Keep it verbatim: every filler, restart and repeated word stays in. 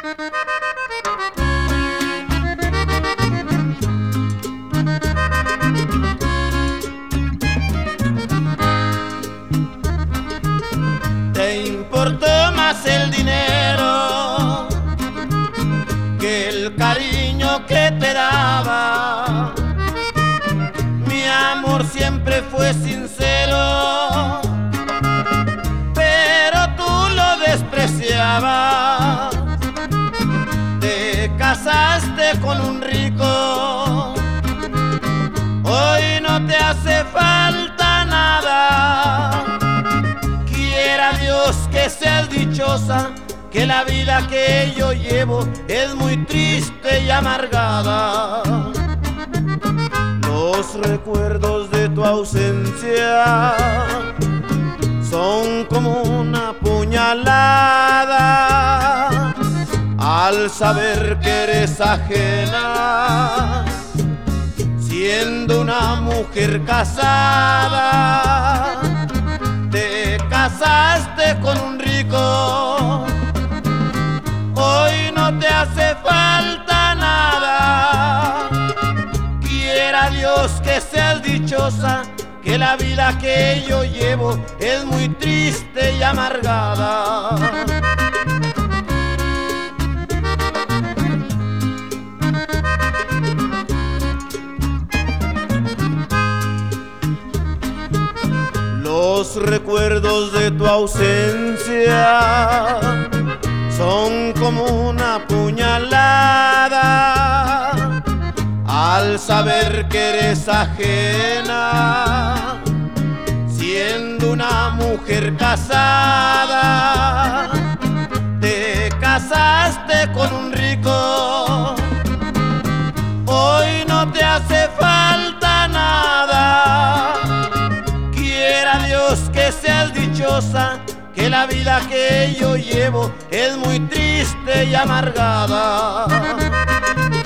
Te importó más el dinero que el cariño que te daba. Mi amor siempre fue sincero, pero tú lo despreciabas. Te casaste con un rico, hoy no te hace falta nada. Quiera Dios que seas dichosa, que la vida que yo llevo es muy triste y amargada. Los recuerdos de tu ausencia son como una puñalada al saber que eres ajena, siendo una mujer casada. Te casaste con un rico, hoy no te hace falta nada. Quiera Dios que seas dichosa, que la vida que yo llevo es muy triste y amargada. Los recuerdos de tu ausencia son como una puñalada al saber que eres ajena, siendo una mujer casada. Te casaste con un rico, hoy no te hace falta nada. Quiera Dios que seas dichosa, que la vida que yo llevo es muy triste y amargada.